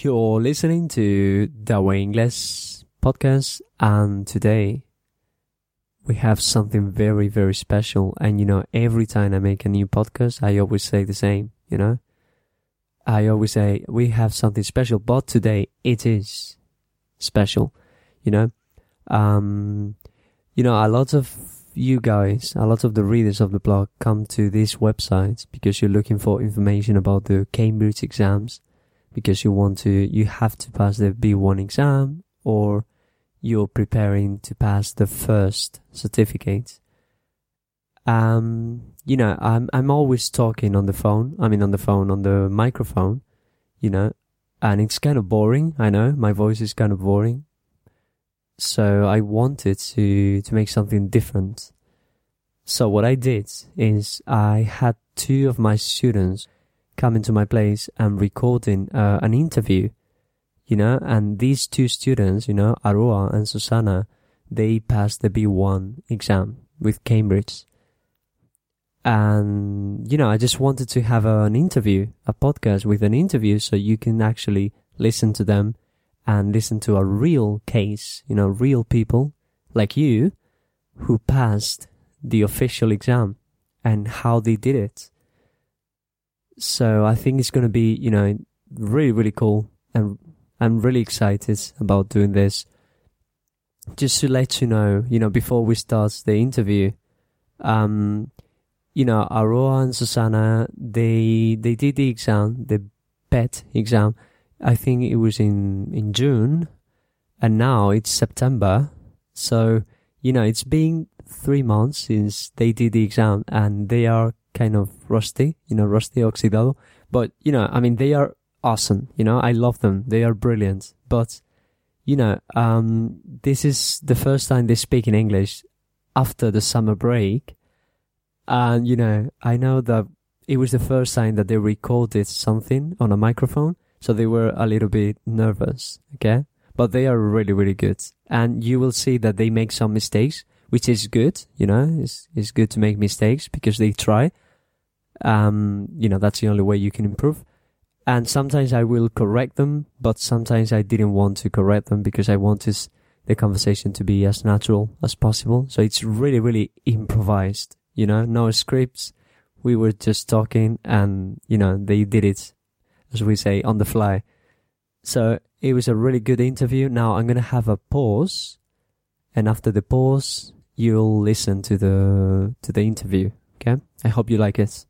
You're listening to Dawa English podcast, and today we have something very, very special. And every time I make a new podcast, I always say the same, I always say we have something special, but today it is special, a lot of you guys, a lot of the readers of the blog come to this website because you're looking for information about the Cambridge exams, because you have to pass the B1 exam, or you're preparing to pass the first certificate. I'm always talking on the microphone, and it's kind of boring. I know my voice is kind of boring. So I wanted to make something different. So what I did is I had two of my students come into my place and recording an interview, and these two students, Aroa and Susana, they passed the B1 exam with Cambridge. And, I just wanted to have a podcast with an interview, so you can actually listen to them and listen to a real case, real people like you who passed the official exam and how they did it. So I think it's going to be, really, really cool, and I'm really excited about doing this. Just to let you know, before we start the interview, Aroa and Susana, they did the exam, the PET exam. I think it was in June, and now it's September. So, it's been 3 months since they did the exam, and they are kind of rusty, rusty oxidado. But, they are awesome. I love them. They are brilliant. But, this is the first time they speak in English after the summer break. And, I know that it was the first time that they recorded something on a microphone. So they were a little bit nervous, okay? But they are really, really good. And you will see that they make some mistakes, which is good, it's good to make mistakes because they try. That's the only way you can improve. And sometimes I will correct them, but sometimes I didn't want to correct them because I wanted the conversation to be as natural as possible. So it's really, really improvised, no scripts. We were just talking and, they did it, as we say, on the fly. So it was a really good interview. Now I'm going to have a pause, and after the pause, you'll listen to the interview. Okay? I hope you like it.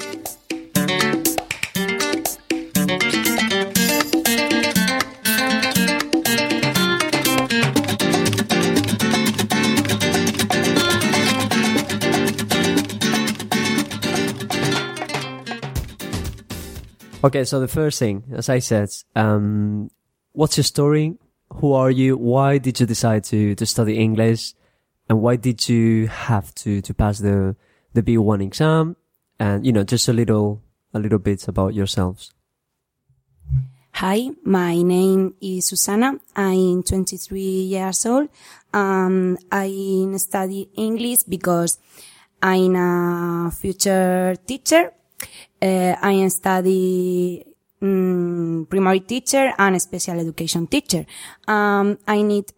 Okay, so the first thing, as I said, what's your story? Who are you? Why did you decide to study English? And why did you have to pass the B1 exam? And, just a little bit about yourselves. Hi, my name is Susana. I'm 23 years old. I study English because I'm a future teacher. I study primary teacher and special education teacher. I need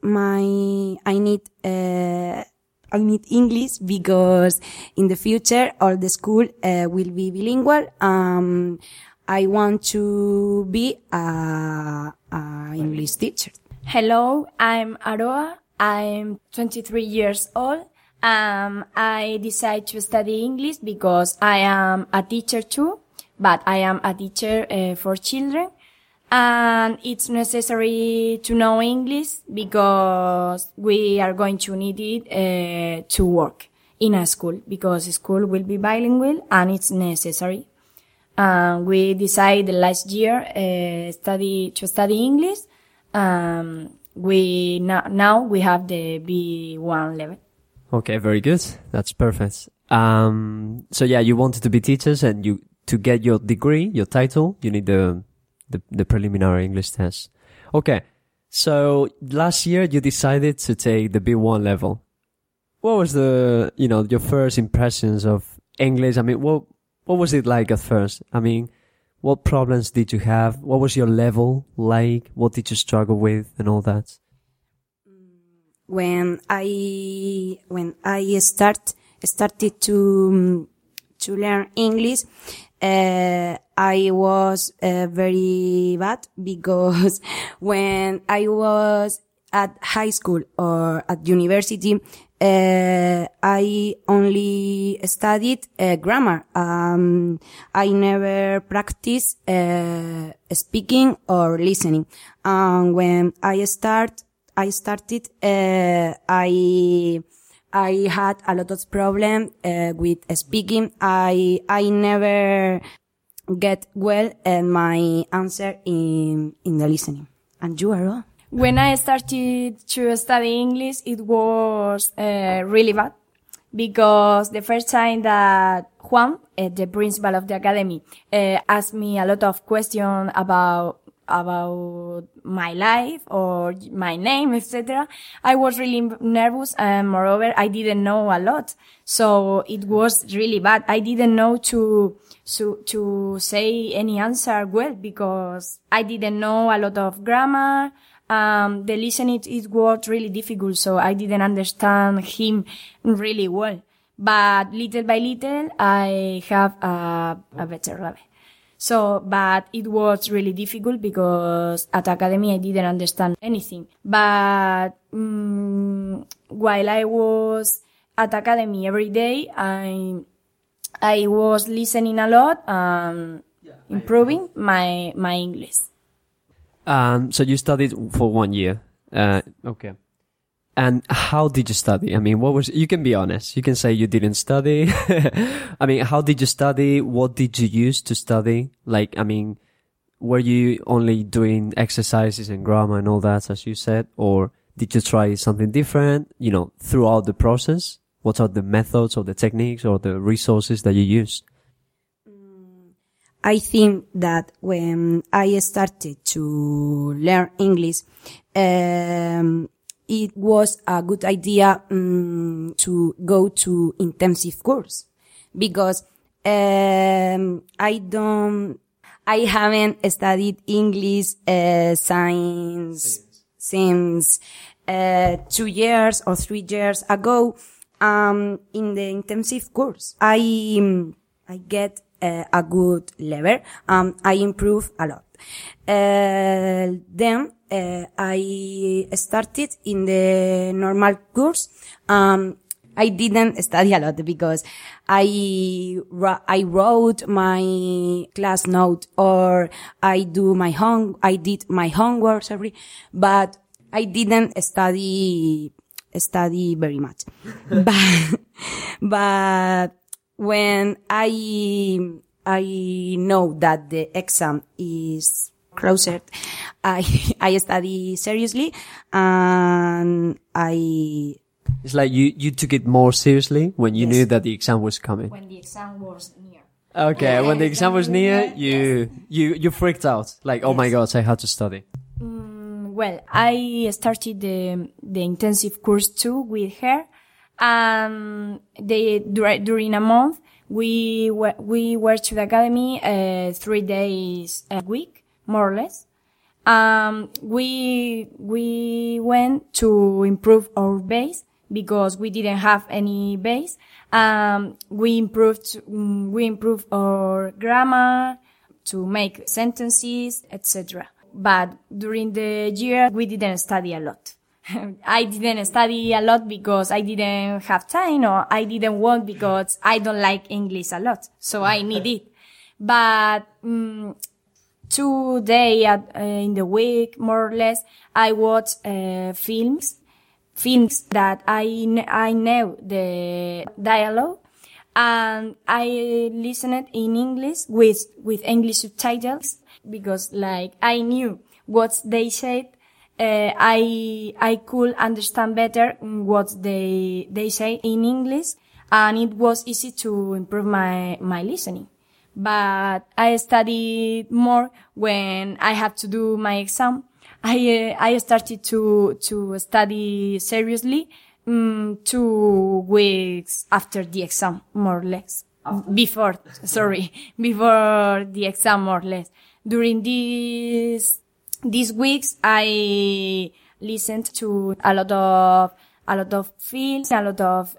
English because in the future all the school will be bilingual. I want to be a English teacher. Hello, I'm Aroa. I'm 23 years old. I decided to study English because I am a teacher too, but I am a teacher for children, and it's necessary to know English because we are going to need it to work in a school, because school will be bilingual and it's necessary. We decided last year to study English. Now we have the B1 level. Okay, very good. That's perfect. So yeah, you wanted to be teachers, and to get your degree, your title, you need the preliminary English test. Okay. So last year you decided to take the B1 level. What was your first impressions of English? I mean, what was it like at first? I mean, What problems did you have? What was your level like? What did you struggle with and all that? When I started to learn English, I was very bad because when I was at high school or at university, I only studied grammar. I never practiced speaking or listening. When I started, I had a lot of problem with speaking. I never get well at my answer in the listening. And you, Aro? When I started to study English, it was really bad because the first time that Juan, the principal of the academy, asked me a lot of questions about my life or my name, etc., I was really nervous, and moreover, I didn't know a lot. So it was really bad. I didn't know to say any answer well because I didn't know a lot of grammar. The listening, it was really difficult, so I didn't understand him really well. But little by little, I have a better level. So, but it was really difficult because at academy I didn't understand anything. But while I was at academy every day, I was listening a lot, improving my English. So you studied for 1 year. Okay. And how did you study? I mean, you can be honest. You can say you didn't study. I mean, how did you study? What did you use to study? Like, I mean, were you only doing exercises and grammar and all that, as you said? Or did you try something different, throughout the process? What are the methods or the techniques or the resources that you used? I think that when I started to learn English, it was a good idea to go to intensive course because I haven't studied English since 2 years or 3 years ago. In the intensive course, I get a good level. I improve a lot. Then I started in the normal course. I didn't study a lot because I wrote my class note or I did my homework, but I didn't study very much. but when I know that the exam is closer, I study seriously, and It's like you took it more seriously when you knew that the exam was coming. When the exam was near. Okay, when the exam was near, you freaked out. Like, oh my God, I had to study. Well, I started the intensive course too with her. During a month, we were to the academy 3 days a week, more or less. We went to improve our base because we didn't have any base. We improved our grammar to make sentences, etc. But during the year, we didn't study a lot. I didn't study a lot because I didn't have time, or I didn't want because I don't like English a lot. So I need it. But 2 days in the week, more or less, I watch films that I know the dialogue, and I listened in English with English subtitles because, like, I knew what they said. I could understand better what they say in English, and it was easy to improve my listening. But I studied more when I had to do my exam. I started to study seriously 2 weeks after the exam, more or less. before the exam, more or less. During these weeks, I listened to a lot of films, a lot of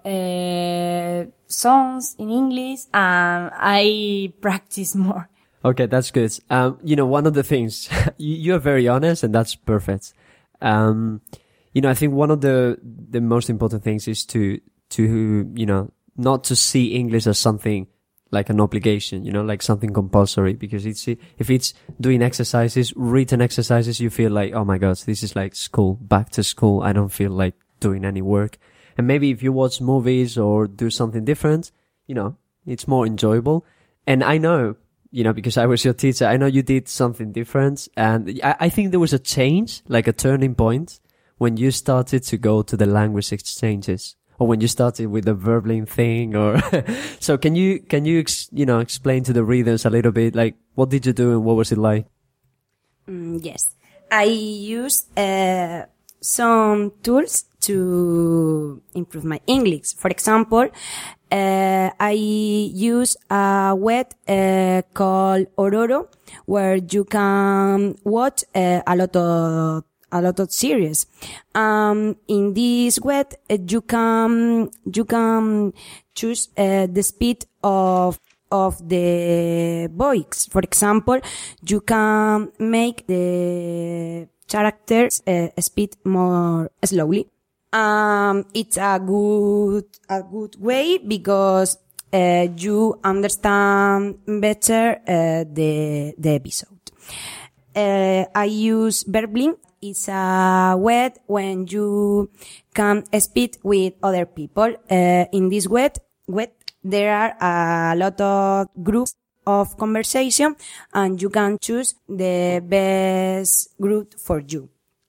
songs in English, and I practice more. Okay, that's good. One of the things, you're very honest, and that's perfect. I think one of the most important things is to not to see English as something like an obligation, like something compulsory, because if it's doing exercises, written exercises, you feel like, oh my gosh, this is like school, back to school. I don't feel like doing any work. And maybe if you watch movies or do something different, it's more enjoyable. And I know, because I was your teacher, I know you did something different. And I think there was a change, like a turning point, when you started to go to the language exchanges, or when you started with the Verblin thing, or so can you explain to the readers a little bit, like, what did you do and what was it like? Yes, I used some tools to improve my English. For example, I use a web called Ororo, where you can watch a lot of series. In this web, you can choose the speed of the voice. For example, you can make the characters speak more slowly. It's a good way because you understand better the episode. I use Verblin. It's a web when you can speak with other people. In this web, there are a lot of groups of conversation, and you can choose the best group for you.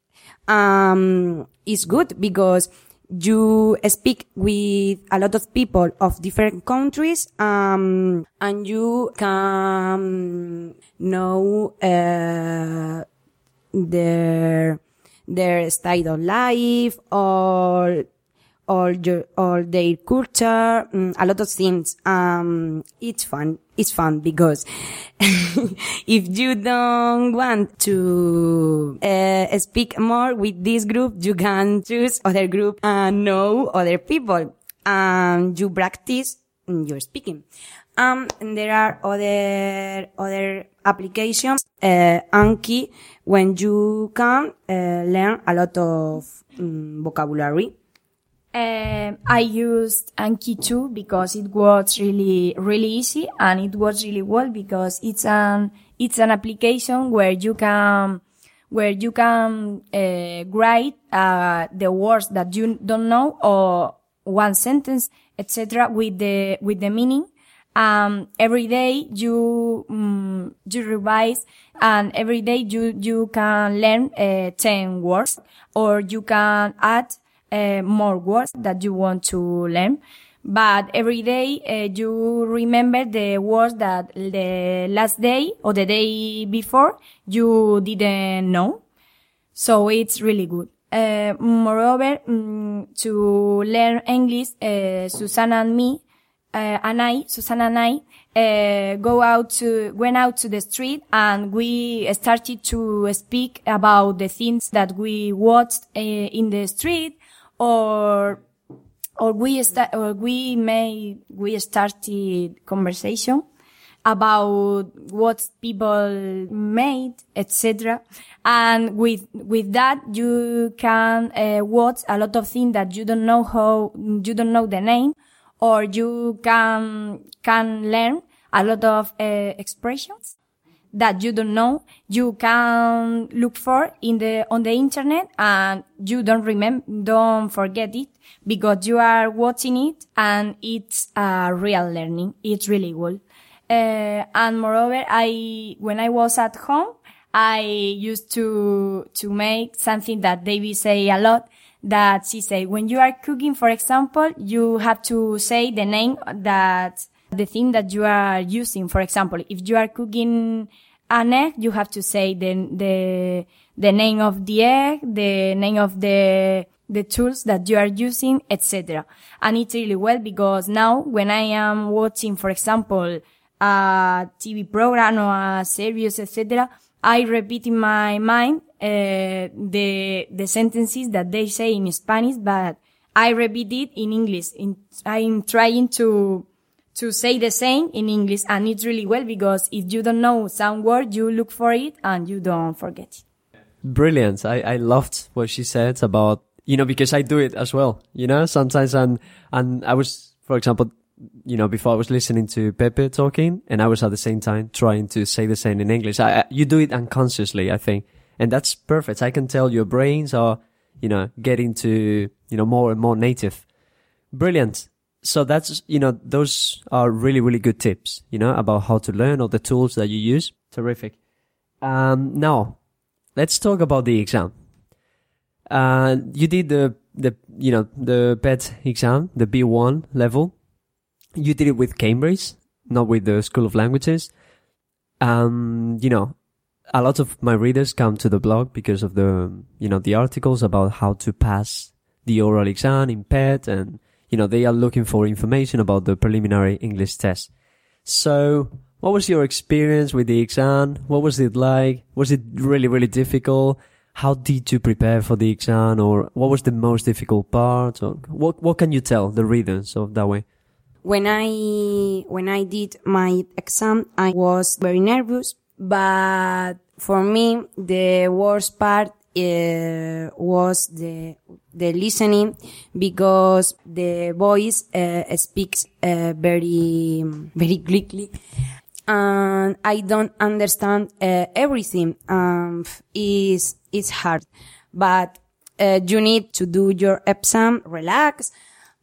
It's good because you speak with a lot of people of different countries, and you can know their style of life or their culture, a lot of things. It's fun because if you don't want to speak more with this group, you can choose other group and know other people, and you practice your speaking. And there are other applications, Anki, when you can learn a lot of vocabulary. I used Anki too because it was really, really easy, and it was really well because it's an application where you can write the words that you don't know, or one sentence, etc., with the meaning. Every day you revise, and every day you can learn 10 words, or you can add more words that you want to learn. But every day you remember the words that the last day or the day before you didn't know. So it's really good. Moreover, to learn English, Susanna and I went out to the street, and we started to speak about the things that we watched in the street, or we started conversation about what people made, etc. And with that you can watch a lot of things that you don't know the name, or you can learn a lot of expressions that you don't know. You can look for on the internet, and you don't forget it because you are watching it, and it's a real learning. It's really good. And moreover, when I was at home, I used to make something that David say a lot, that she say, when you are cooking, for example, you have to say the name the thing that you are using. For example, if you are cooking an egg, you have to say the name of the egg, the name of the the tools that you are using, etc. And it's really well because now when I am watching, for example, a TV program or a series, etc., I repeat in my mind the sentences that they say in Spanish, but I repeat it in English. I'm trying to say the same in English, and it's really well because if you don't know some word, you look for it and you don't forget it. Brilliant. I loved what she said about, because I do it as well, sometimes, and I was, for example, before I was listening to Pepe talking, and I was at the same time trying to say the same in English. You do it unconsciously, I think. And that's perfect. I can tell your brains are, getting to, more and more native. Brilliant. So that's, those are really, really good tips, about how to learn, or the tools that you use. Terrific. Now, let's talk about the exam. You did the PET exam, the B1 level. You did it with Cambridge, not with the School of Languages. A lot of my readers come to the blog because of the articles about how to pass the oral exam in PET, and, they are looking for information about the preliminary English test. So, what was your experience with the exam? What was it like? Was it really, really difficult? How did you prepare for the exam? Or what was the most difficult part? Or what can you tell the readers of that way? When I did my exam, I was very nervous, but for me, the worst part was the listening, because the voice speaks very, very quickly, and I don't understand everything. It's hard, but you need to do your exam, relax,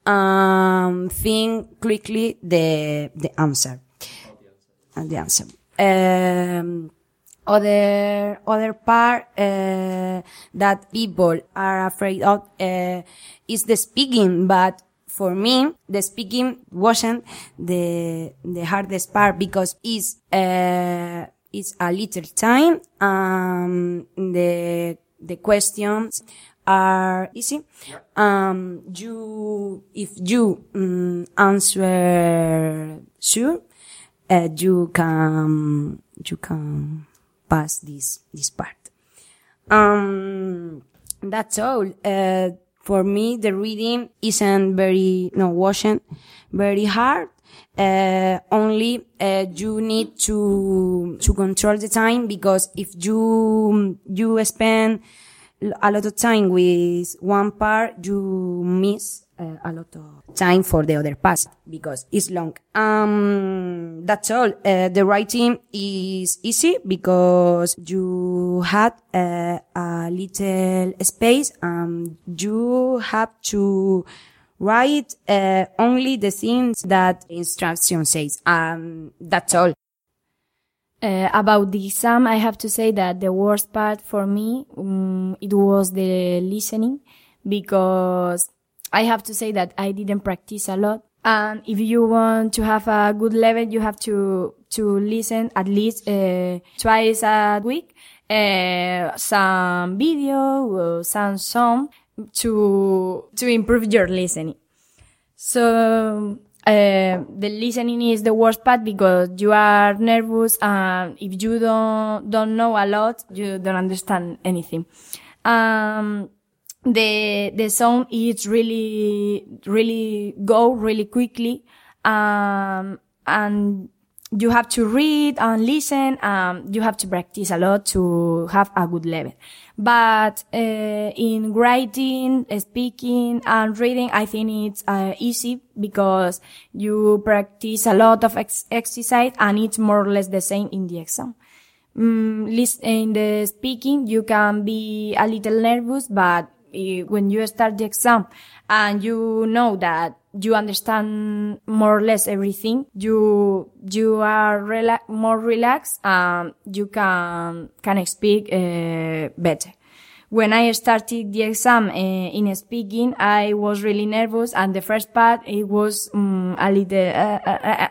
think quickly the answer. The answer. Other part that people are afraid of is the speaking, but for me the speaking wasn't the hardest part, because it's a little time. The questions are easy. If you answer sure, you can pass this part. That's all. For me, the reading wasn't very hard. Only you need to control the time, because if you spend a lot of time with one part, you miss a lot of time for the other part, because it's long. That's all. The writing is easy because you had a little space. You have to write only the things that the instruction says. That's all. About the exam, I have to say that the worst part for me, it was the listening, because I have to say that I didn't practice a lot. And if you want to have a good level, you have to listen at least twice a week, some video or some song to improve your listening. So the listening is the worst part, because you are nervous, and if you don't know a lot, you don't understand anything. The song is really go really quickly, and you have to read and listen, you have to practice a lot to have a good level. But in writing, speaking, and reading, I think it's easy, because you practice a lot of exercise, and it's more or less the same in the exam. In the speaking, you can be a little nervous, but when you start the exam and you know that you understand more or less everything, you are more relaxed, you can speak better. when I started the exam in speaking, I was really nervous, and the first part it was a little,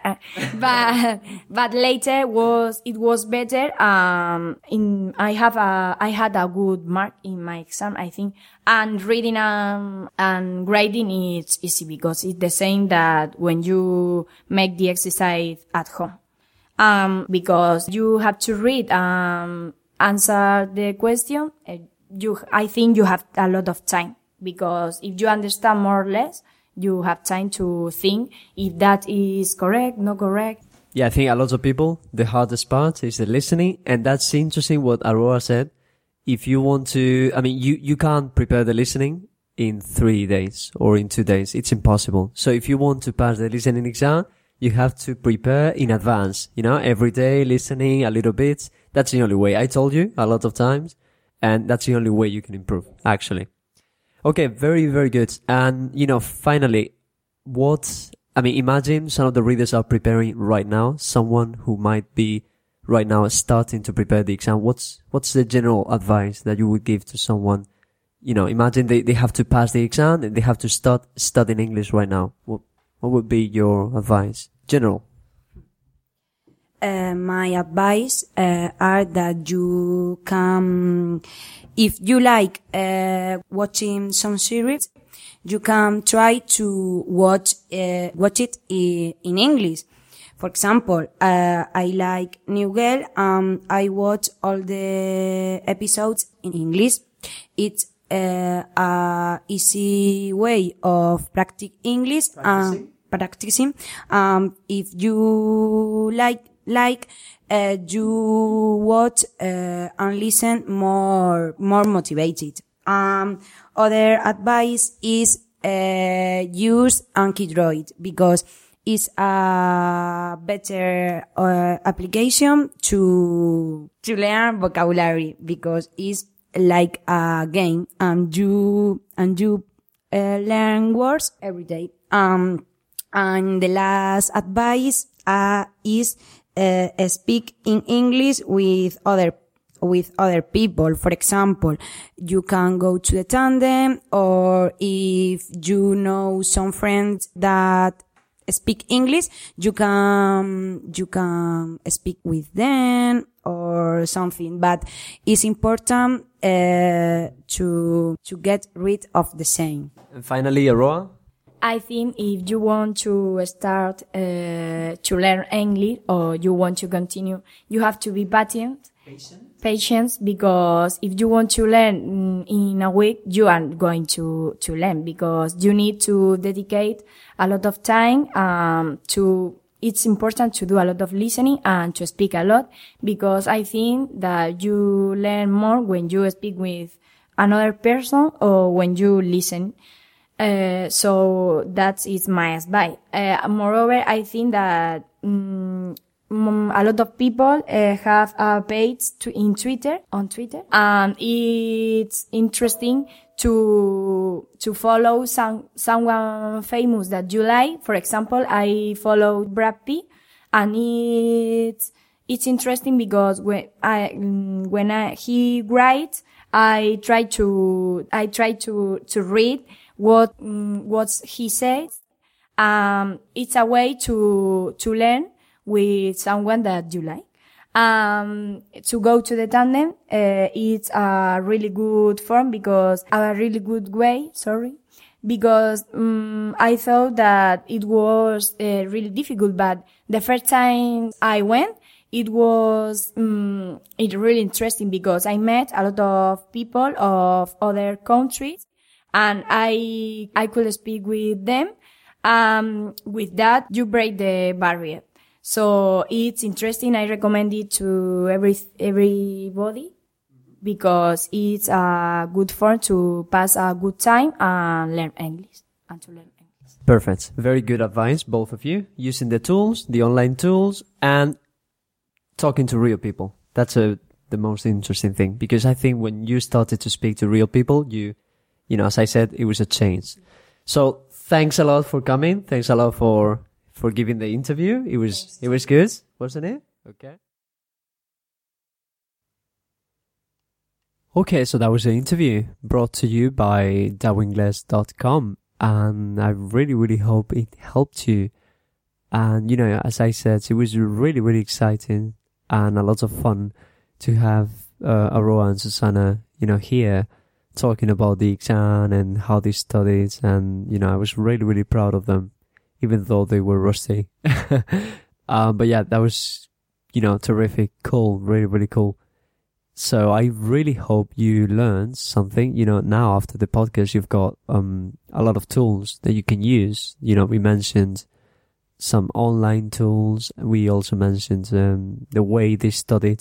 but later it was better. I had a good mark in my exam, I think, and reading and grading is easy because it's the same that when you make the exercise at home. Because you have to read, answer the question. I think you have a lot of time, because if you understand more or less, you have time to think if that is correct, not correct. Yeah, I think a lot of people, the hardest part is the listening, and that's interesting what Aroa said. If you want to, you can't prepare the listening in 3 days or in 2 days. It's impossible. So if you want to pass the listening exam, you have to prepare in advance, every day listening a little bit. That's the only way. I told you a lot of times. And that's the only way you can improve, actually. Okay, very, very good. And, finally, imagine some of the readers are preparing right now, someone who might be right now starting to prepare the exam. What's the general advice that you would give to someone? Imagine they have to pass the exam and they have to start studying English right now. What would be your advice? General. My advice are that you can, if you like watching some series, you can try to watch it in English. For example, I like New Girl. I watch all the episodes in English. It's a easy way of practice English. Practicing. If you like, you watch, and listen more motivated. Other advice is, use Anki Droid, because it's a better, application to learn vocabulary, because it's like a game, and you learn words every day. And the last advice, is, speak in English with other people. For example, you can go to the tandem, or if you know some friends that speak English, you can speak with them or something. But it's important, to get rid of the same. And finally, Aroa? I think if you want to start to learn English, or you want to continue, you have to be patient, because if you want to learn in a week, you are going to learn, because you need to dedicate a lot of time it's important to do a lot of listening and to speak a lot, because I think that you learn more when you speak with another person or when you listen. So that is my advice. Moreover, I think that a lot of people have a page on Twitter, and it's interesting to follow someone famous that you like. For example, I follow Brad Pitt, and it's interesting because when he writes, I try to read what he says. It's a way to learn with someone that you like. To go to the tandem, it's a really good form, because I thought that it was really difficult, but the first time I went, it was it really interesting, because I met a lot of people of other countries, and I could speak with them. With that, you break the barrier. So it's interesting. I recommend it to everybody, because it's a good form to pass a good time and learn English, Perfect. Very good advice, both of you. Using the tools, the online tools, and talking to real people. That's the most interesting thing, because I think when you started to speak to real people, you know, as I said, it was a change. So thanks a lot for coming. Thanks a lot for giving the interview. It was good, wasn't it? Okay. Okay, so that was an interview brought to you by dawingles.com, and I really, really hope it helped you. And, as I said, it was really, really exciting and a lot of fun to have Aroa and Susanna, here talking about the exam and how they studied. And, I was really, really proud of them, even though they were rusty. But yeah, that was, terrific, cool, really, really cool. So I really hope you learned something. Now after the podcast, you've got a lot of tools that you can use. We mentioned some online tools. We also mentioned the way they studied.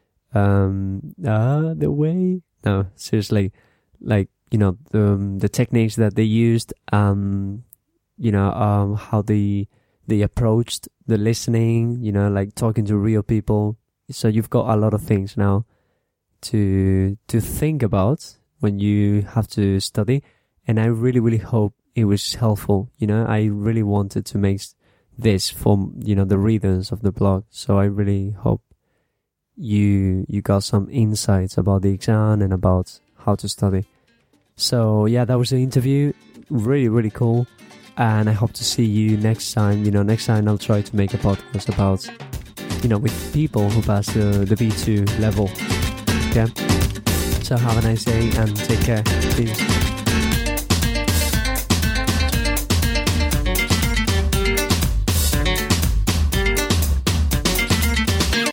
No, seriously, like, the techniques that they used, how they approached the listening, like talking to real people. So you've got a lot of things now to think about when you have to study. And I really, really hope it was helpful. I really wanted to make this for, the readers of the blog. So I really hope you got some insights about the exam and about how to study. So yeah, that was the interview. Really, really cool. And I hope to see you next time. Next time I'll try to make a podcast about, with people who pass the B2 level. Okay? So have a nice day and take care. Peace.